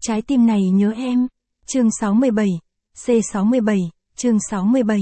Trái tim này nhớ em. Chương 67. C67, chương 67.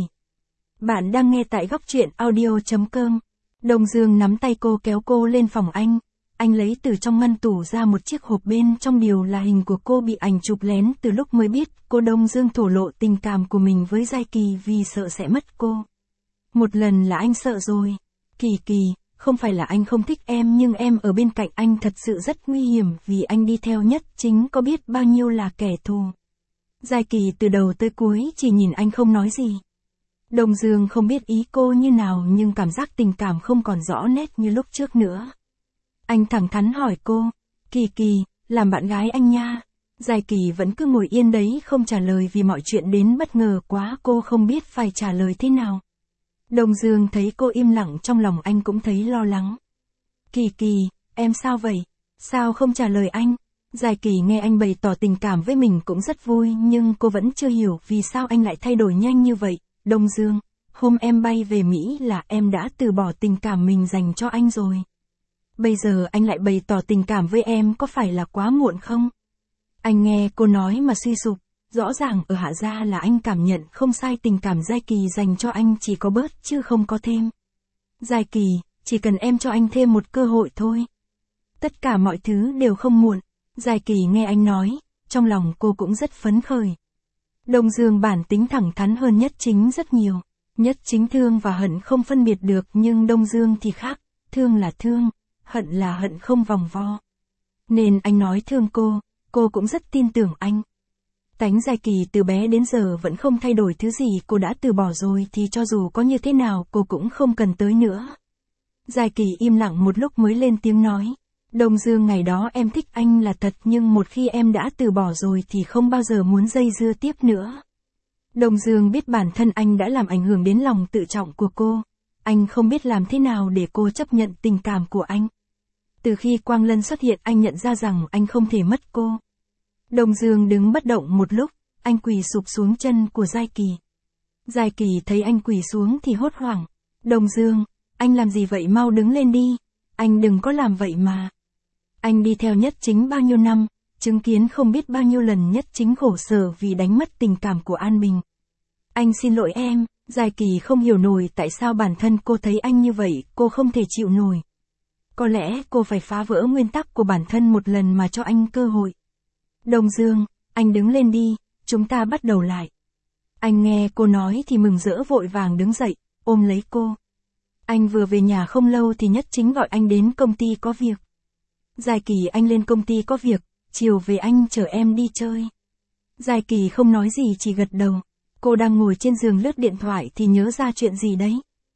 Bạn đang nghe tại góc truyện audio.com. Đông Dương nắm tay cô kéo cô lên phòng anh. Anh lấy từ trong ngăn tủ ra một chiếc hộp, bên trong điều là hình của cô bị ảnh chụp lén. Từ lúc mới biết cô, Đông Dương thổ lộ tình cảm của mình với Giai Kỳ vì sợ sẽ mất cô. Một lần là anh sợ rồi. Kỳ Kỳ, không phải là anh không thích em, nhưng em ở bên cạnh anh thật sự rất nguy hiểm, vì anh đi theo Nhất Chính có biết bao nhiêu là kẻ thù. Giai Kỳ từ đầu tới cuối chỉ nhìn anh không nói gì. Đông Dương không biết ý cô như nào, nhưng cảm giác tình cảm không còn rõ nét như lúc trước nữa. Anh thẳng thắn hỏi cô, Kỳ Kỳ, làm bạn gái anh nha. Giai Kỳ vẫn cứ ngồi yên đấy không trả lời, vì mọi chuyện đến bất ngờ quá, cô không biết phải trả lời thế nào. Đông Dương thấy cô im lặng, trong lòng anh cũng thấy lo lắng. Kỳ Kỳ, em sao vậy? Sao không trả lời anh? Giai Kỳ nghe anh bày tỏ tình cảm với mình cũng rất vui, nhưng cô vẫn chưa hiểu vì sao anh lại thay đổi nhanh như vậy. Đông Dương, hôm em bay về Mỹ là em đã từ bỏ tình cảm mình dành cho anh rồi. Bây giờ anh lại bày tỏ tình cảm với em, có phải là quá muộn không? Anh nghe cô nói mà suy sụp. Rõ ràng ở Hạ Gia là anh cảm nhận không sai, tình cảm Giai Kỳ dành cho anh chỉ có bớt chứ không có thêm. Giai Kỳ, chỉ cần em cho anh thêm một cơ hội thôi. Tất cả mọi thứ đều không muộn. Giai Kỳ nghe anh nói, trong lòng cô cũng rất phấn khởi. Đông Dương bản tính thẳng thắn hơn Nhất Chính rất nhiều. Nhất Chính thương và hận không phân biệt được, nhưng Đông Dương thì khác, thương là thương, hận là hận không vòng vo. Nên anh nói thương cô cũng rất tin tưởng anh. Tánh Giai Kỳ từ bé đến giờ vẫn không thay đổi, thứ gì cô đã từ bỏ rồi thì cho dù có như thế nào cô cũng không cần tới nữa. Giai Kỳ im lặng một lúc mới lên tiếng nói, Đông Dương, ngày đó em thích anh là thật, nhưng một khi em đã từ bỏ rồi thì không bao giờ muốn dây dưa tiếp nữa. Đông Dương biết bản thân anh đã làm ảnh hưởng đến lòng tự trọng của cô. Anh không biết làm thế nào để cô chấp nhận tình cảm của anh. Từ khi Quang Lân xuất hiện, anh nhận ra rằng anh không thể mất cô. Đông Dương đứng bất động một lúc, anh quỳ sụp xuống chân của Giai Kỳ. Giai Kỳ thấy anh quỳ xuống thì hốt hoảng. Đông Dương, anh làm gì vậy, mau đứng lên đi. Anh đừng có làm vậy mà. Anh đi theo Nhất Chính bao nhiêu năm, chứng kiến không biết bao nhiêu lần Nhất Chính khổ sở vì đánh mất tình cảm của An Bình. Anh xin lỗi em. Giai Kỳ không hiểu nổi tại sao bản thân cô thấy anh như vậy, cô không thể chịu nổi. Có lẽ cô phải phá vỡ nguyên tắc của bản thân một lần mà cho anh cơ hội. Đông Dương, anh đứng lên đi, chúng ta bắt đầu lại. Anh nghe cô nói thì mừng rỡ vội vàng đứng dậy, ôm lấy cô. Anh vừa về nhà không lâu thì Nhất Chính gọi anh đến công ty có việc. Giai Kỳ, anh lên công ty có việc, chiều về anh chở em đi chơi. Giai Kỳ không nói gì, chỉ gật đầu. Cô đang ngồi trên giường lướt điện thoại thì nhớ ra chuyện gì đấy.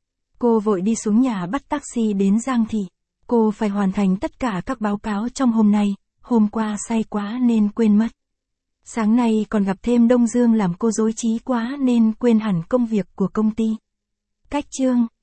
Cô vội đi xuống nhà bắt taxi đến Giang Thị. Cô phải hoàn thành tất cả các báo cáo trong hôm nay. Hôm qua say quá nên quên mất. Sáng nay còn gặp thêm Đông Dương làm cô rối trí quá nên quên hẳn công việc của công ty. Cách chương